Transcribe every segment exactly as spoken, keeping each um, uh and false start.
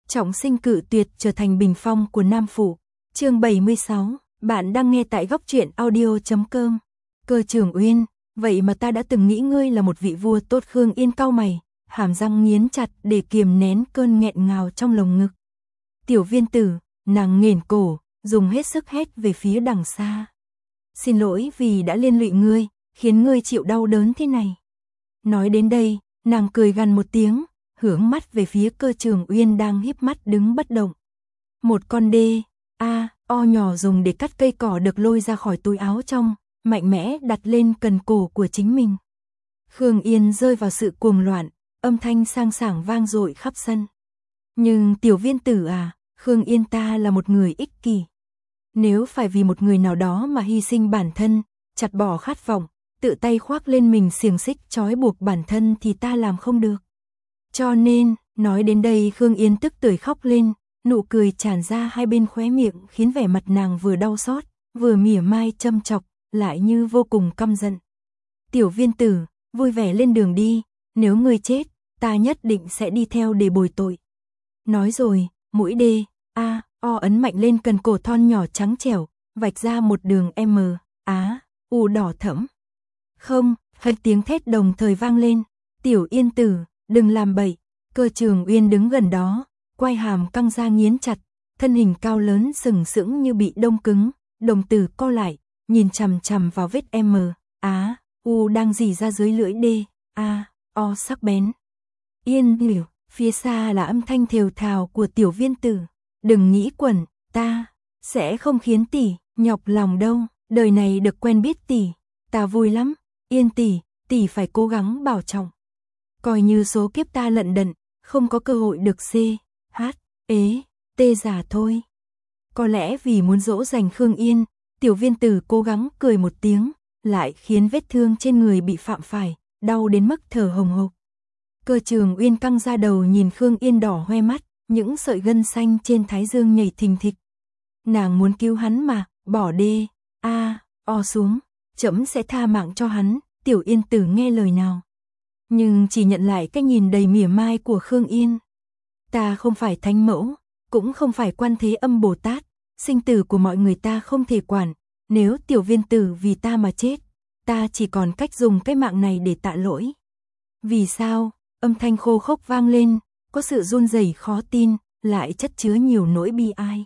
trọng sinh cự tuyệt trở thành bình phong của Nam Phủ. Chương bảy mươi sáu, bạn đang nghe tại góc truyện audio chấm com. Cơ Trường Uyên, vậy mà ta đã từng nghĩ ngươi là một vị vua tốt. Khương Yên cau mày, hàm răng nghiến chặt để kiềm nén cơn nghẹn ngào trong lồng ngực. Tiểu Viên Tử, nàng nghển cổ, dùng hết sức hét về phía đằng xa. Xin lỗi vì đã liên lụy ngươi, khiến ngươi chịu đau đớn thế này. Nói đến đây, nàng cười gằn một tiếng, hướng mắt về phía Cơ Trường Uyên đang híp mắt đứng bất động. Một con đê, a, o nhỏ dùng để cắt cây cỏ được lôi ra khỏi túi áo trong, mạnh mẽ đặt lên cần cổ của chính mình. Khương Yên rơi vào sự cuồng loạn, âm thanh sang sảng vang dội khắp sân. Nhưng Tiểu Viên Tử à, Khương Yên ta là một người ích kỷ. Nếu phải vì một người nào đó mà hy sinh bản thân, chặt bỏ khát vọng, tự tay khoác lên mình xiềng xích trói buộc bản thân thì ta làm không được. Cho nên, nói đến đây Khương Yên tức tưởi khóc lên, nụ cười tràn ra hai bên khóe miệng khiến vẻ mặt nàng vừa đau xót, vừa mỉa mai châm chọc, lại như vô cùng căm giận. Tiểu Viên Tử, vui vẻ lên đường đi, nếu ngươi chết, ta nhất định sẽ đi theo để bồi tội. Nói rồi, mũi đê, a, o ấn mạnh lên cần cổ thon nhỏ trắng trẻo, vạch ra một đường M, á, u đỏ thẫm. Không, hai tiếng thét đồng thời vang lên. Tiểu Yên Tử, đừng làm bậy. Cơ Trường Uyên đứng gần đó, quai hàm căng ra nghiến chặt, thân hình cao lớn sừng sững như bị đông cứng, đồng tử co lại, nhìn chằm chằm vào vết M, á, u đang rỉ ra dưới lưỡi đê, a, o sắc bén. Yên lỉu, phía xa là âm thanh thều thào của Tiểu Viên Tử. Đừng nghĩ quẩn, ta sẽ không khiến tỷ nhọc lòng đâu, đời này được quen biết tỷ, ta vui lắm. Yên tỷ, tỷ phải cố gắng bảo trọng. Coi như số kiếp ta lận đận, không có cơ hội được C, H, ế, T giả thôi. Có lẽ vì muốn dỗ dành Khương Yên, Tiểu Viên Tử cố gắng cười một tiếng, lại khiến vết thương trên người bị phạm phải, đau đến mức thở hồng hộc. Cơ Trường Uyên căng ra đầu nhìn Khương Yên đỏ hoe mắt, những sợi gân xanh trên thái dương nhảy thình thịch. Nàng muốn cứu hắn mà, bỏ đê, a, o xuống, trẫm sẽ tha mạng cho hắn. Tiểu Yên Tử nghe lời nào, nhưng chỉ nhận lại cái nhìn đầy mỉa mai của Khương Yên. Ta không phải thánh mẫu, cũng không phải Quan Thế Âm Bồ Tát, sinh tử của mọi người ta không thể quản, nếu Tiểu Viên Tử vì ta mà chết, ta chỉ còn cách dùng cái mạng này để tạ lỗi. Vì sao? Âm thanh khô khốc vang lên, có sự run rẩy khó tin, lại chất chứa nhiều nỗi bi ai.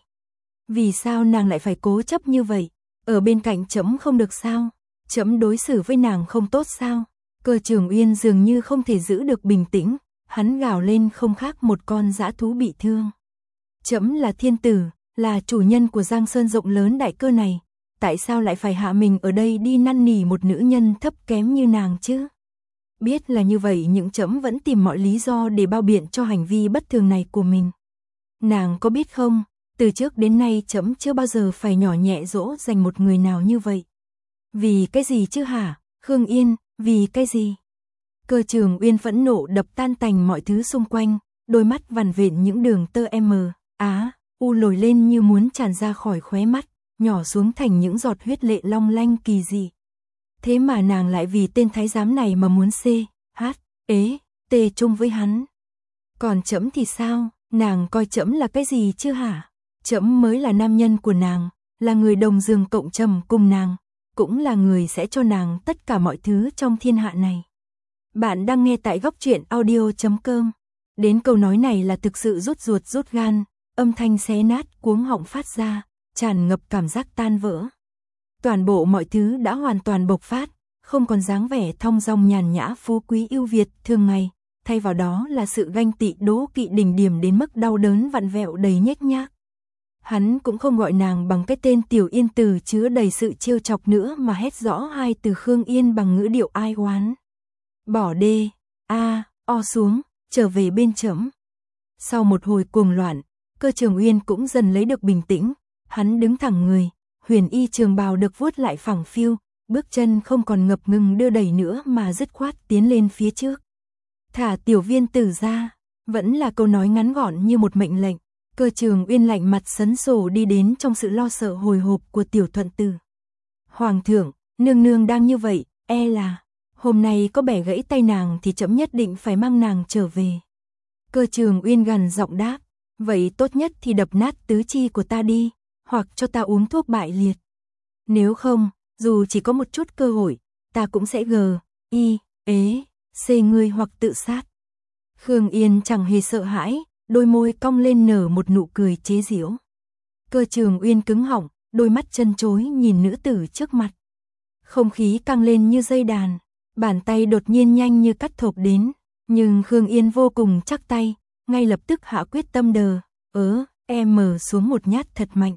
Vì sao nàng lại phải cố chấp như vậy? Ở bên cạnh trẫm không được sao? Trẫm đối xử với nàng không tốt sao? Cơ Trường Uyên dường như không thể giữ được bình tĩnh, hắn gào lên không khác một con dã thú bị thương. Trẫm là thiên tử, là chủ nhân của Giang Sơn rộng lớn đại cơ này, tại sao lại phải hạ mình ở đây đi năn nỉ một nữ nhân thấp kém như nàng chứ? Biết là như vậy nhưng trẫm vẫn tìm mọi lý do để bao biện cho hành vi bất thường này của mình. Nàng có biết không, từ trước đến nay trẫm chưa bao giờ phải nhỏ nhẹ dỗ dành một người nào như vậy. Vì cái gì chứ hả, Khương Yên, vì cái gì? Cơ Trường Uyên phẫn nộ đập tan tành mọi thứ xung quanh, đôi mắt vằn vện những đường tơ M, á, u lồi lên như muốn tràn ra khỏi khóe mắt, nhỏ xuống thành những giọt huyết lệ long lanh kỳ dị. Thế mà nàng lại vì tên thái giám này mà muốn C, H, ế, T chung với hắn. Còn trẫm thì sao, nàng coi trẫm là cái gì chứ hả? Trẫm mới là nam nhân của nàng, là người đồng giường cộng trầm cùng nàng, cũng là người sẽ cho nàng tất cả mọi thứ trong thiên hạ này. Bạn đang nghe tại góc truyện audio chấm com. Đến câu nói này là thực sự rút ruột rút gan, âm thanh xé nát cuống họng phát ra, tràn ngập cảm giác tan vỡ. Toàn bộ mọi thứ đã hoàn toàn bộc phát, không còn dáng vẻ thong dong nhàn nhã phú quý ưu việt thường ngày, thay vào đó là sự ganh tị đố kỵ đỉnh điểm đến mức đau đớn vặn vẹo đầy nhếch nhác. Hắn cũng không gọi nàng bằng cái tên Tiểu Yên Tử chứa đầy sự trêu chọc nữa mà hét rõ hai từ Khương Yên bằng ngữ điệu ai oán. Bỏ đê, a, o xuống, trở về bên trẫm. Sau một hồi cuồng loạn, Cơ Trường Uyên cũng dần lấy được bình tĩnh, hắn đứng thẳng người, huyền y trường bào được vuốt lại phẳng phiu, bước chân không còn ngập ngừng đưa đẩy nữa mà dứt khoát tiến lên phía trước. Thả Tiểu Viên Tử ra, vẫn là câu nói ngắn gọn như một mệnh lệnh. Cơ Trường Uyên lạnh mặt sấn sổ đi đến trong sự lo sợ hồi hộp của Tiểu Thuận Tử. Hoàng thượng, nương nương đang như vậy, e là hôm nay có bẻ gãy tay nàng thì trẫm nhất định phải mang nàng trở về. Cơ Trường Uyên gằn giọng đáp, vậy tốt nhất thì đập nát tứ chi của ta đi, hoặc cho ta uống thuốc bại liệt. Nếu không, dù chỉ có một chút cơ hội, ta cũng sẽ gờ, y, ế, xê ngươi hoặc tự sát. Khương Yên chẳng hề sợ hãi, đôi môi cong lên nở một nụ cười chế giễu. Cơ Trường Uyên cứng họng, đôi mắt chân chối nhìn nữ tử trước mặt. Không khí căng lên như dây đàn, bàn tay đột nhiên nhanh như cắt thộp đến, nhưng Khương Yên vô cùng chắc tay, ngay lập tức hạ quyết tâm đờ, ớ, em mở xuống một nhát thật mạnh.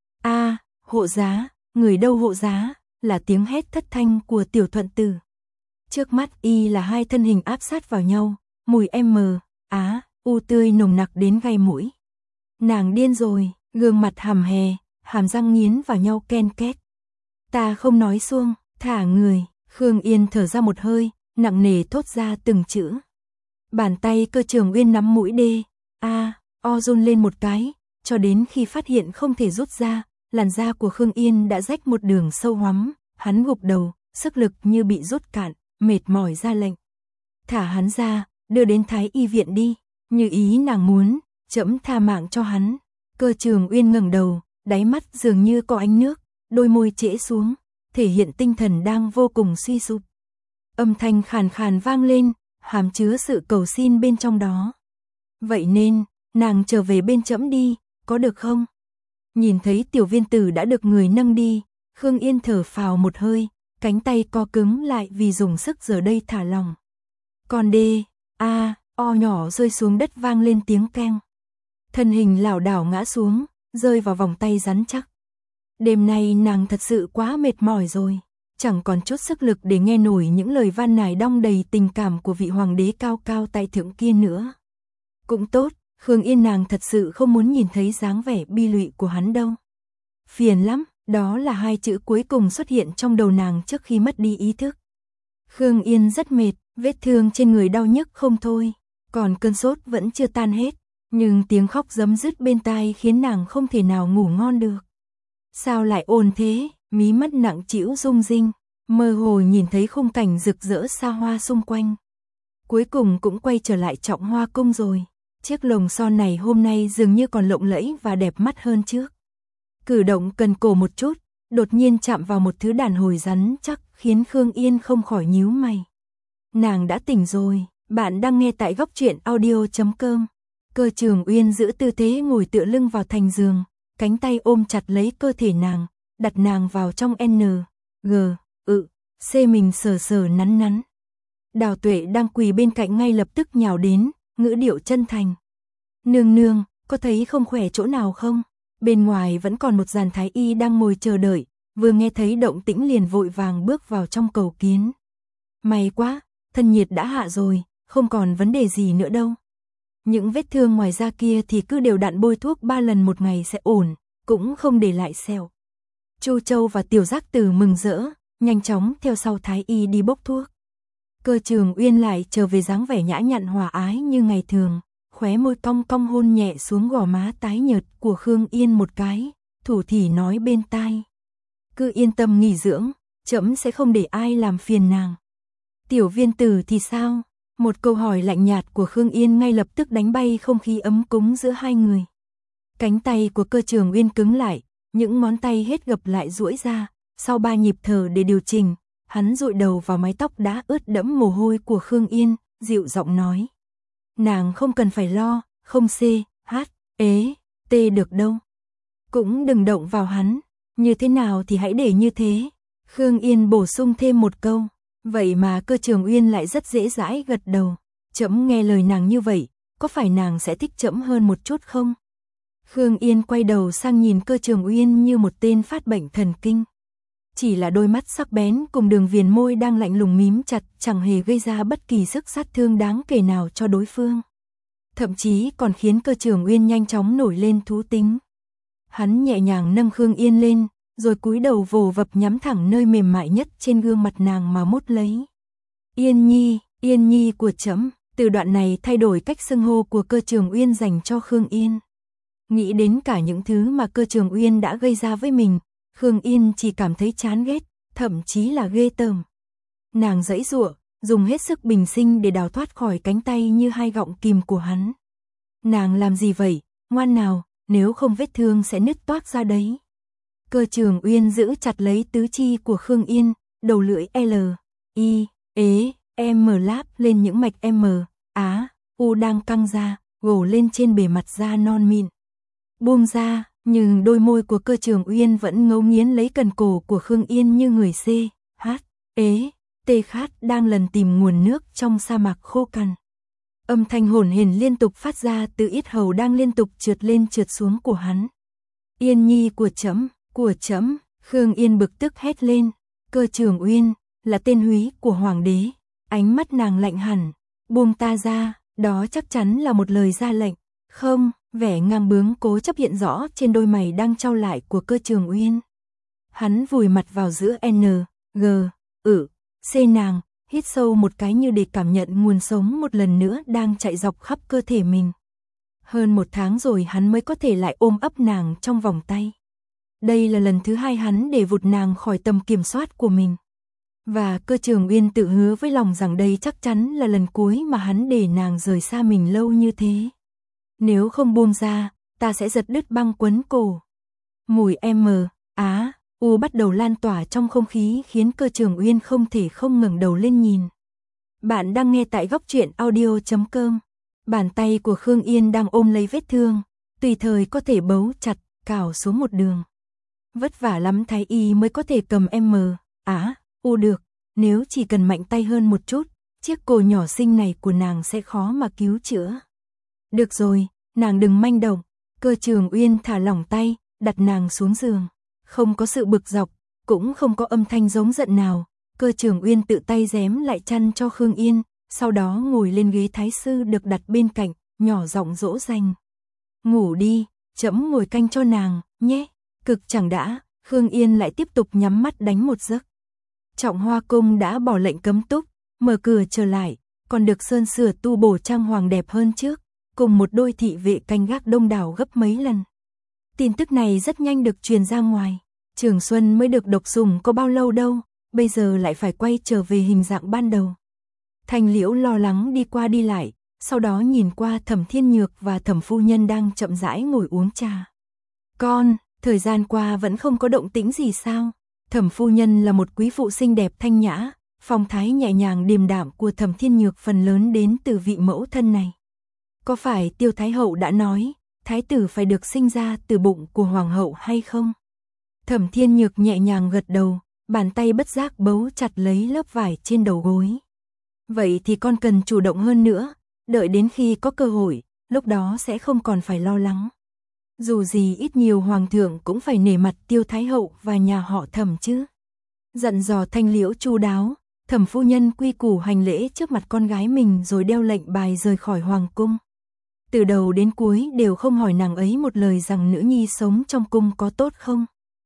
A, hộ giá, người đâu hộ giá, là tiếng hét thất thanh của Tiểu Thuận Tử. Trước mắt y là hai thân hình áp sát vào nhau, mùi em, á, u tươi nồng nặc đến gai mũi. Nàng điên rồi, gương mặt hầm hè, hàm răng nghiến vào nhau ken két. Ta không nói xuông, thả người, Khương Yên thở ra một hơi, nặng nề thốt ra từng chữ. Bàn tay Cơ Trường Uyên nắm mũi đê, a, o run lên một cái, cho đến khi phát hiện không thể rút ra, làn da của Khương Yên đã rách một đường sâu hoắm, hắn gục đầu, sức lực như bị rút cạn, mệt mỏi ra lệnh. Thả hắn ra, đưa đến Thái y viện đi, như ý nàng muốn, trẫm tha mạng cho hắn. Cơ Trường Uyên ngẩng đầu, đáy mắt dường như có ánh nước, đôi môi trễ xuống, thể hiện tinh thần đang vô cùng suy sụp. Âm thanh khàn khàn vang lên, hàm chứa sự cầu xin bên trong đó. Vậy nên, nàng trở về bên trẫm đi, có được không? Nhìn thấy Tiểu Viên Tử đã được người nâng đi, Khương Yên thở phào một hơi, cánh tay co cứng lại vì dùng sức giờ đây thả lỏng. Còn đê, a, o nhỏ rơi xuống đất vang lên tiếng keng. Thân hình lảo đảo ngã xuống, rơi vào vòng tay rắn chắc. Đêm nay nàng thật sự quá mệt mỏi rồi, chẳng còn chút sức lực để nghe nổi những lời van nài đong đầy tình cảm của vị hoàng đế cao cao tại thượng kia nữa. Cũng tốt, Khương Yên nàng thật sự không muốn nhìn thấy dáng vẻ bi lụy của hắn đâu. Phiền lắm, đó là hai chữ cuối cùng xuất hiện trong đầu nàng trước khi mất đi ý thức. Khương Yên rất mệt, vết thương trên người đau nhức không thôi, còn cơn sốt vẫn chưa tan hết, nhưng tiếng khóc giấm dứt bên tai khiến nàng không thể nào ngủ ngon được. Sao lại ồn thế, mí mắt nặng trĩu rung rinh, mơ hồ nhìn thấy khung cảnh rực rỡ xa hoa xung quanh. Cuối cùng cũng quay trở lại Trọng Hoa cung rồi, chiếc lồng son này hôm nay dường như còn lộng lẫy và đẹp mắt hơn trước. Cử động cần cổ một chút, đột nhiên chạm vào một thứ đàn hồi rắn chắc khiến Khương Yên không khỏi nhíu mày. Nàng đã tỉnh rồi, bạn đang nghe tại góc truyện audio chấm com. Cơ Trường Uyên giữ tư thế ngồi tựa lưng vào thành giường, cánh tay ôm chặt lấy cơ thể nàng, đặt nàng vào trong N, G, ự, C mình sờ sờ nắn nắn. Đào Tuệ đang quỳ bên cạnh ngay lập tức nhào đến, ngữ điệu chân thành. Nương nương, có thấy không khỏe chỗ nào không? Bên ngoài vẫn còn một dàn thái y đang ngồi chờ đợi, vừa nghe thấy động tĩnh liền vội vàng bước vào trong cầu kiến. May quá, thân nhiệt đã hạ rồi, không còn vấn đề gì nữa đâu. Những vết thương ngoài da kia thì cứ đều đặn bôi thuốc ba lần một ngày sẽ ổn, cũng không để lại sẹo. Chu Châu và Tiểu Giác Tử mừng rỡ, nhanh chóng theo sau thái y đi bốc thuốc. Cơ Trường Uyên lại trở về dáng vẻ nhã nhặn hòa ái như ngày thường, khóe môi cong cong hôn nhẹ xuống gò má tái nhợt của Khương Yên một cái, thủ thỉ nói bên tai. Cứ yên tâm nghỉ dưỡng, trẫm sẽ không để ai làm phiền nàng. Tiểu Viên Tử thì sao? Một câu hỏi lạnh nhạt của Khương Yên ngay lập tức đánh bay không khí ấm cúng giữa hai người. Cánh tay của Cơ Trường Uyên cứng lại, những ngón tay hết gập lại duỗi ra, sau ba nhịp thở để điều chỉnh, hắn dụi đầu vào mái tóc đã ướt đẫm mồ hôi của Khương Yên, dịu giọng nói. Nàng không cần phải lo, không C, H, ế, T được đâu. Cũng đừng động vào hắn, như thế nào thì hãy để như thế. Khương Yên bổ sung thêm một câu, vậy mà Cơ Trường Uyên lại rất dễ dãi gật đầu. Trẫm nghe lời nàng như vậy, có phải nàng sẽ thích trẫm hơn một chút không? Khương Yên quay đầu sang nhìn Cơ Trường Uyên như một tên phát bệnh thần kinh. Chỉ là đôi mắt sắc bén cùng đường viền môi đang lạnh lùng mím chặt chẳng hề gây ra bất kỳ sức sát thương đáng kể nào cho đối phương. Thậm chí còn khiến Cơ Trường Uyên nhanh chóng nổi lên thú tính. Hắn nhẹ nhàng nâng Khương Yên lên, rồi cúi đầu vồ vập nhắm thẳng nơi mềm mại nhất trên gương mặt nàng mà mút lấy. Yên Nhi, Yên Nhi của trẫm. Từ đoạn này thay đổi cách xưng hô của Cơ Trường Uyên dành cho Khương Yên. Nghĩ đến cả những thứ mà Cơ Trường Uyên đã gây ra với mình, Khương Yên chỉ cảm thấy chán ghét, thậm chí là ghê tởm. Nàng giãy giụa, dùng hết sức bình sinh để đào thoát khỏi cánh tay như hai gọng kìm của hắn. Nàng làm gì vậy? ngoan nào, nếu không vết thương sẽ nứt toác ra đấy. Cơ Trường Uyên giữ chặt lấy tứ chi của Khương Yên, đầu lưỡi L, I, ế, M láp lên những mạch M, Á, U đang căng ra, gồ lên trên bề mặt da non mịn. Buông ra, nhưng đôi môi của Cơ Trường Uyên vẫn ngấu nghiến lấy cần cổ của Khương Yên như người C, H, ế, T khát đang lần tìm nguồn nước trong sa mạc khô cằn. Âm thanh hổn hển liên tục phát ra từ yết hầu đang liên tục trượt lên trượt xuống của hắn. Yên nhi của trẫm, của trẫm, Khương Yên bực tức hét lên. Cơ Trường Uyên là tên húy của hoàng đế, ánh mắt nàng lạnh hẳn, buông ta ra, đó chắc chắn là một lời ra lệnh. Không, vẻ ngang bướng cố chấp hiện rõ trên đôi mày đang trao lại của Cơ Trường Uyên. Hắn vùi mặt vào giữa N, G, ử, C nàng, hít sâu một cái như để cảm nhận nguồn sống một lần nữa đang chạy dọc khắp cơ thể mình. Hơn một tháng rồi hắn mới có thể lại ôm ấp nàng trong vòng tay. Đây là lần thứ hai hắn để vụt nàng khỏi tầm kiểm soát của mình. Và Cơ Trường Uyên tự hứa với lòng rằng đây chắc chắn là lần cuối mà hắn để nàng rời xa mình lâu như thế. Nếu không buông ra, ta sẽ giật đứt băng quấn cổ. Mùi M, Á, U bắt đầu lan tỏa trong không khí khiến Cơ Trường Uyên không thể không ngẩng đầu lên nhìn. Bạn đang nghe tại góc truyện audio chấm com. Bàn tay của Khương Yên đang ôm lấy vết thương, tùy thời có thể bấu chặt, cào xuống một đường. Vất vả lắm thái y mới có thể cầm M, Á, U được, nếu chỉ cần mạnh tay hơn một chút, chiếc cổ nhỏ xinh này của nàng sẽ khó mà cứu chữa. Được rồi, nàng đừng manh động. Cơ Trường Uyên thả lỏng tay, đặt nàng xuống giường. Không có sự bực dọc, cũng không có âm thanh giống giận nào. Cơ Trường Uyên tự tay rém lại chăn cho Khương Yên, sau đó ngồi lên ghế thái sư được đặt bên cạnh, nhỏ giọng dỗ dành. Ngủ đi, trẫm ngồi canh cho nàng, nhé. Cực chẳng đã, Khương Yên lại tiếp tục nhắm mắt đánh một giấc. Trọng Hoa Cung đã bỏ lệnh cấm túc, mở cửa trở lại, còn được sơn sửa tu bổ trang hoàng đẹp hơn trước, cùng một đôi thị vệ canh gác đông đảo gấp mấy lần. Tin tức này rất nhanh được truyền ra ngoài. Trường Xuân mới được độc sủng có bao lâu đâu, bây giờ lại phải quay trở về hình dạng ban đầu. Thanh Liễu lo lắng đi qua đi lại, sau đó nhìn qua Thẩm Thiên Nhược và Thẩm phu nhân đang chậm rãi ngồi uống trà. Con, thời gian qua vẫn không có động tĩnh gì sao? Thẩm phu nhân là một quý phụ xinh đẹp thanh nhã, phong thái nhẹ nhàng điềm đạm của Thẩm Thiên Nhược phần lớn đến từ vị mẫu thân này. Có phải Tiêu Thái Hậu đã nói, thái tử phải được sinh ra từ bụng của hoàng hậu hay không? Thẩm Thiên Nhược nhẹ nhàng gật đầu, bàn tay bất giác bấu chặt lấy lớp vải trên đầu gối. Vậy thì con cần chủ động hơn nữa, đợi đến khi có cơ hội, lúc đó sẽ không còn phải lo lắng. Dù gì ít nhiều hoàng thượng cũng phải nể mặt Tiêu Thái Hậu và nhà họ Thẩm chứ. Dặn dò Thanh Liễu chu đáo, Thẩm phu nhân quy củ hành lễ trước mặt con gái mình rồi đeo lệnh bài rời khỏi hoàng cung. Từ đầu đến cuối đều không hỏi nàng ấy một lời rằng nữ nhi sống trong cung có tốt không?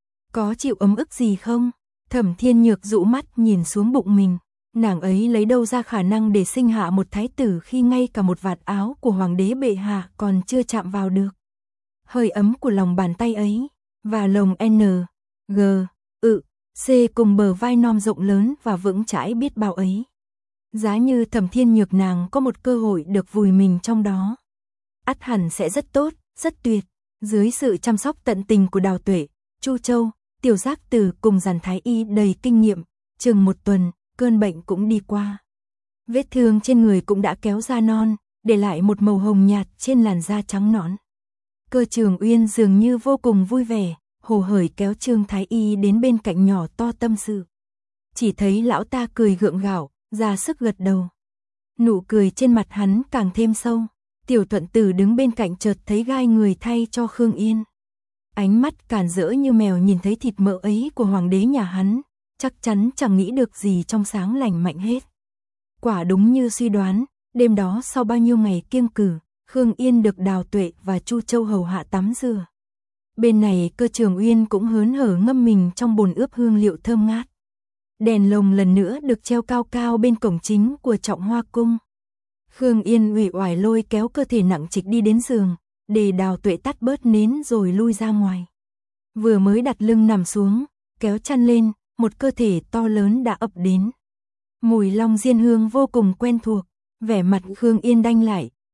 Có chịu ấm ức gì không? Thẩm Thiên Nhược dụ mắt nhìn xuống bụng mình. Nàng ấy lấy đâu ra khả năng để sinh hạ một thái tử khi ngay cả một vạt áo của hoàng đế bệ hạ còn chưa chạm vào được. Hơi ấm của lòng bàn tay ấy, và lồng N, G, ự, C cùng bờ vai non rộng lớn và vững chãi biết bao ấy. Giá như Thẩm Thiên Nhược nàng có một cơ hội được vùi mình trong đó. Ắt hẳn sẽ rất tốt, rất tuyệt. Dưới sự chăm sóc tận tình của Đào Tuệ, Chu Châu, Tiểu Giác Tử cùng dàn thái y đầy kinh nghiệm, chừng một tuần, cơn bệnh cũng đi qua. Vết thương trên người cũng đã kéo ra non, để lại một màu hồng nhạt trên làn da trắng nõn. Cơ Trường Uyên dường như vô cùng vui vẻ, hồ hởi kéo Trương Thái Y đến bên cạnh nhỏ to tâm sự. Chỉ thấy lão ta cười gượng gạo, ra sức gật đầu. Nụ cười trên mặt hắn càng thêm sâu. Tiểu Thuận Tử đứng bên cạnh chợt thấy gai người thay cho Khương Yên. Ánh mắt càn rỡ như mèo nhìn thấy thịt mỡ ấy của hoàng đế nhà hắn, chắc chắn chẳng nghĩ được gì trong sáng lành mạnh hết. Quả đúng như suy đoán, đêm đó sau bao nhiêu ngày kiêng cử, Khương Yên được Đào Tuệ và Chu Châu hầu hạ tắm rửa. Bên này Cơ Trường Uyên cũng hớn hở ngâm mình trong bồn ướp hương liệu thơm ngát. Đèn lồng lần nữa được treo cao cao bên cổng chính của Trọng Hoa Cung. Khương Yên uể oải lôi kéo cơ thể nặng trịch đi đến giường, để Đào Tuệ tắt bớt nến rồi lui ra ngoài. Vừa mới đặt lưng nằm xuống, kéo chăn lên, một cơ thể to lớn đã ập đến. Mùi long diên hương vô cùng quen thuộc, vẻ mặt Khương Yên đanh lại,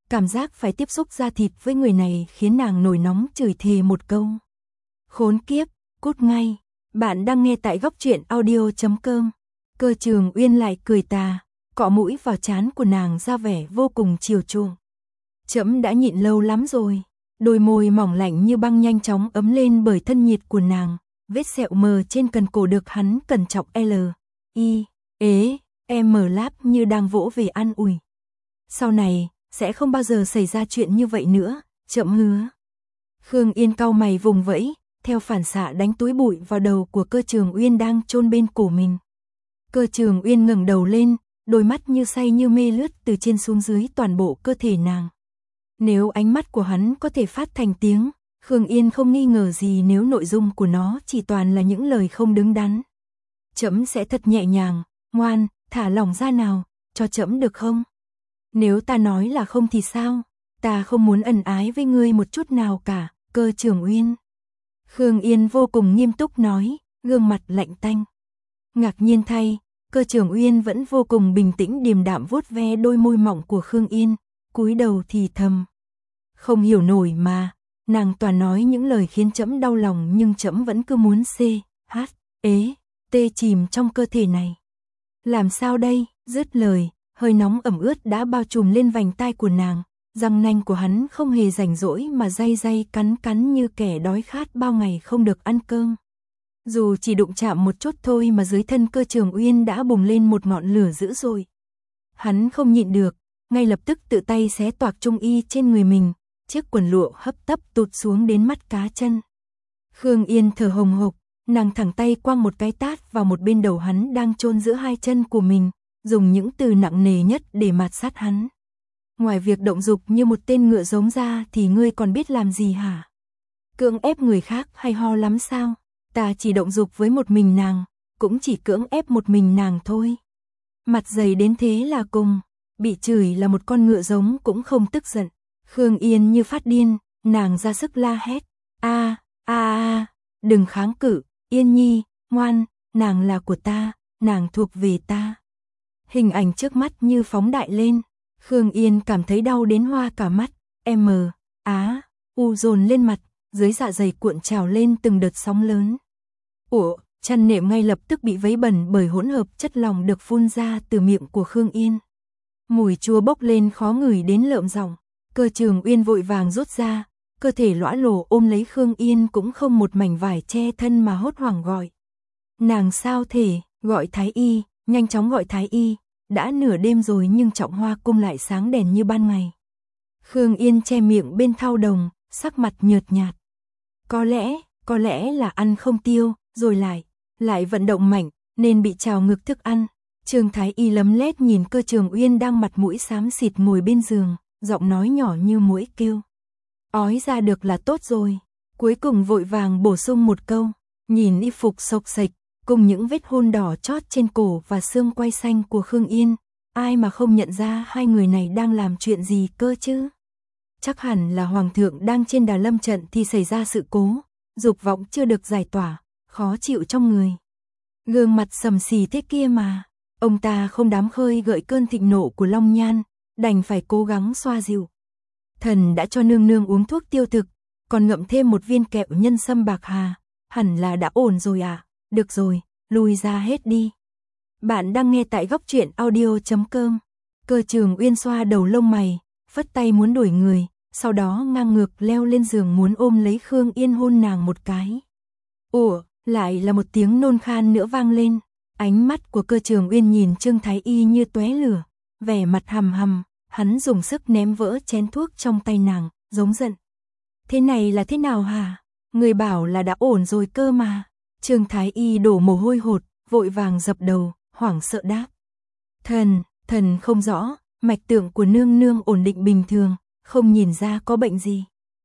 Cảm giác phải tiếp xúc da thịt với người này khiến nàng nổi nóng chửi thề một câu. Khốn kiếp, cút ngay. Bạn đang nghe tại góc truyện audio chấm com. Cơ Trường Uyên lại cười tà, cọ mũi vào trán của nàng ra vẻ vô cùng chiều chuộng. Trẫm đã nhịn lâu lắm rồi. Đôi môi mỏng lạnh như băng nhanh chóng ấm lên bởi thân nhiệt của nàng, vết sẹo mờ trên cần cổ được hắn cẩn trọng L, I, ế, M láp như đang vỗ về an ủi. Sau này, sẽ không bao giờ xảy ra chuyện như vậy nữa, trẫm hứa. Khương Yên cau mày vùng vẫy, theo phản xạ đánh túi bụi vào đầu của Cơ Trường Uyên đang chôn bên cổ mình. Cơ Trường Uyên ngẩng đầu lên, đôi mắt như say như mê lướt từ trên xuống dưới toàn bộ cơ thể nàng. Nếu ánh mắt của hắn có thể phát thành tiếng, Khương Yên không nghi ngờ gì nếu nội dung của nó chỉ toàn là những lời không đứng đắn. Trẫm sẽ thật nhẹ nhàng, ngoan, thả lỏng ra nào, cho trẫm được không? Nếu ta nói là không thì sao? Ta không muốn ân ái với ngươi một chút nào cả, Cơ Trường Uyên. Khương Yên vô cùng nghiêm túc nói, gương mặt lạnh tanh. Ngạc nhiên thay, Cơ Trường Uyên vẫn vô cùng bình tĩnh điềm đạm vuốt ve đôi môi mỏng của Khương Yên, cúi đầu thì thầm. Không hiểu nổi mà, nàng toàn nói những lời khiến trẫm đau lòng nhưng trẫm vẫn cứ muốn c, h, ế, tê chìm trong cơ thể này. Làm sao đây? Dứt lời, hơi nóng ẩm ướt đã bao trùm lên vành tai của nàng, răng nanh của hắn không hề rảnh rỗi mà day day cắn cắn như kẻ đói khát bao ngày không được ăn cơm. Dù chỉ đụng chạm một chút thôi mà dưới thân Cơ Trường Uyên đã bùng lên một ngọn lửa dữ dội. Hắn không nhịn được, ngay lập tức tự tay xé toạc trung y trên người mình, chiếc quần lụa hấp tấp tụt xuống đến mắt cá chân. Khương Yên thở hồng hộc, nàng thẳng tay quăng một cái tát vào một bên đầu hắn đang chôn giữa hai chân của mình, dùng những từ nặng nề nhất để mạt sát hắn. Ngoài việc động dục như một tên ngựa giống ra thì ngươi còn biết làm gì hả? Cưỡng ép người khác hay ho lắm sao? Ta chỉ động dục với một mình nàng, cũng chỉ cưỡng ép một mình nàng thôi. Mặt dày đến thế là cùng, bị chửi là một con ngựa giống cũng không tức giận. Khương Yên như phát điên, nàng ra sức la hét. A, a a, đừng kháng cự, Yên Nhi, ngoan, nàng là của ta, nàng thuộc về ta. Hình ảnh trước mắt như phóng đại lên, Khương Yên cảm thấy đau đến hoa cả mắt, M, Á, U dồn lên mặt, dưới dạ dày cuộn trào lên từng đợt sóng lớn. Ủa, chăn nệm ngay lập tức bị vấy bẩn bởi hỗn hợp chất lỏng được phun ra từ miệng của Khương Yên. Mùi chua bốc lên khó ngửi đến lợm giọng. Cơ Trường Uyên vội vàng rút ra, cơ thể lõa lồ ôm lấy Khương Yên cũng không một mảnh vải che thân mà hốt hoảng gọi. Nàng sao thể, gọi Thái Y, nhanh chóng gọi Thái Y, đã nửa đêm rồi nhưng Trọng Hoa cung lại sáng đèn như ban ngày. Khương Yên che miệng bên thau đồng, sắc mặt nhợt nhạt. Có lẽ, có lẽ là ăn không tiêu, rồi lại, lại vận động mạnh, nên bị trào ngược thức ăn. Trương Thái Y lấm lét nhìn Cơ Trường Uyên đang mặt mũi xám xịt ngồi bên giường, giọng nói nhỏ như muỗi kêu. Ói ra được là tốt rồi. Cuối cùng vội vàng bổ sung một câu, nhìn y phục xộc xệch, cùng những vết hôn đỏ chót trên cổ và xương quai xanh của Khương Yên, ai mà không nhận ra hai người này đang làm chuyện gì cơ chứ? Chắc hẳn là hoàng thượng đang trên đà lâm trận thì xảy ra sự cố, dục vọng chưa được giải tỏa, khó chịu trong người. Gương mặt sầm xì thế kia mà, ông ta không dám khơi gợi cơn thịnh nộ của Long Nhan, đành phải cố gắng xoa dịu. Thần đã cho nương nương uống thuốc tiêu thực, còn ngậm thêm một viên kẹo nhân sâm bạc hà, hẳn là đã ổn rồi à, được rồi, lui ra hết đi. Bạn đang nghe tại góc truyện audio chấm com. Cơ Trường Uyên xoa đầu lông mày, phất tay muốn đuổi người, sau đó ngang ngược leo lên giường muốn ôm lấy Khương Yên hôn nàng một cái. Ủa, lại là một tiếng nôn khan nữa vang lên. Ánh mắt của Cơ Trường Uyên nhìn Trương Thái Y như tóe lửa, vẻ mặt hầm hầm, hắn dùng sức ném vỡ chén thuốc trong tay nàng, giống giận. Thế này là thế nào hả? Người bảo là đã ổn rồi cơ mà. Trương Thái Y đổ mồ hôi hột, vội vàng dập đầu, hoảng sợ đáp. Thần, thần không rõ, mạch tượng của nương nương ổn định bình thường, không nhìn ra có bệnh gì.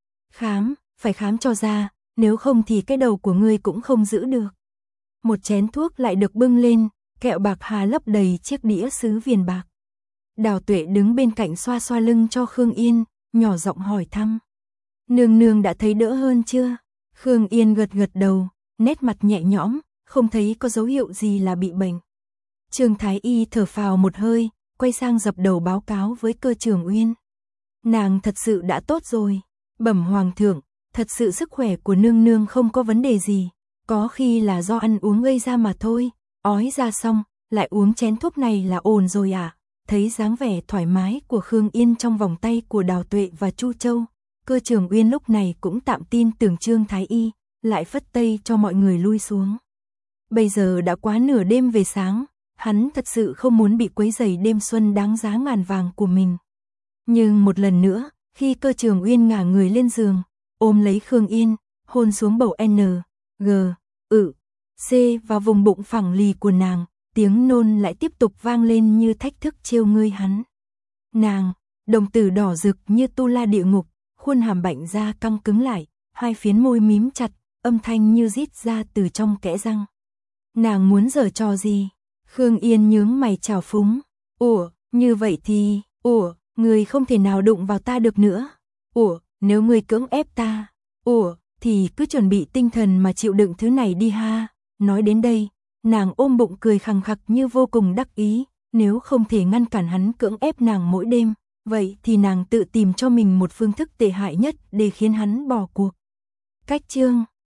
Khám, phải khám cho ra, nếu không thì cái đầu của ngươi cũng không giữ được. Một chén thuốc lại được bưng lên, kẹo bạc hà lấp đầy chiếc đĩa sứ viền bạc. Đào Tuệ đứng bên cạnh xoa xoa lưng cho Khương Yên, nhỏ giọng hỏi thăm. Nương nương đã thấy đỡ hơn chưa? Khương Yên gật gật đầu, nét mặt nhẹ nhõm, không thấy có dấu hiệu gì là bị bệnh. Trương Thái Y thở phào một hơi, quay sang dập đầu báo cáo với Cơ Trường Uyên. Nàng thật sự đã tốt rồi. Bẩm hoàng thượng, thật sự sức khỏe của nương nương không có vấn đề gì. Có khi là do ăn uống gây ra mà thôi. Ói ra xong, lại uống chén thuốc này là ổn rồi à? Thấy dáng vẻ thoải mái của Khương Yên trong vòng tay của Đào Tuệ và Chu Châu, Cơ Trường Uyên lúc này cũng tạm tin tưởng Trương Thái Y, lại phất tay cho mọi người lui xuống. Bây giờ đã quá nửa đêm về sáng, hắn thật sự không muốn bị quấy rầy đêm xuân đáng giá ngàn vàng của mình. Nhưng một lần nữa, khi Cơ Trường Uyên ngả người lên giường, ôm lấy Khương Yên, hôn xuống bầu N, G, ự, C vào vùng bụng phẳng lì của nàng, tiếng nôn lại tiếp tục vang lên như thách thức trêu ngươi hắn. Nàng, đồng tử đỏ rực như tu la địa ngục, khuôn hàm bệnh da căng cứng lại, hai phiến môi mím chặt, âm thanh như rít ra từ trong kẽ răng. Nàng muốn giở trò gì? Khương Yên nhướng mày trào phúng. Ủa, như vậy thì, ủa, người không thể nào đụng vào ta được nữa. Ủa, nếu người cưỡng ép ta, ủa, thì cứ chuẩn bị tinh thần mà chịu đựng thứ này đi ha. Nói đến đây, nàng ôm bụng cười khằng khặc như vô cùng đắc ý, nếu không thể ngăn cản hắn cưỡng ép nàng mỗi đêm, vậy thì nàng tự tìm cho mình một phương thức tệ hại nhất để khiến hắn bỏ cuộc. Cách chương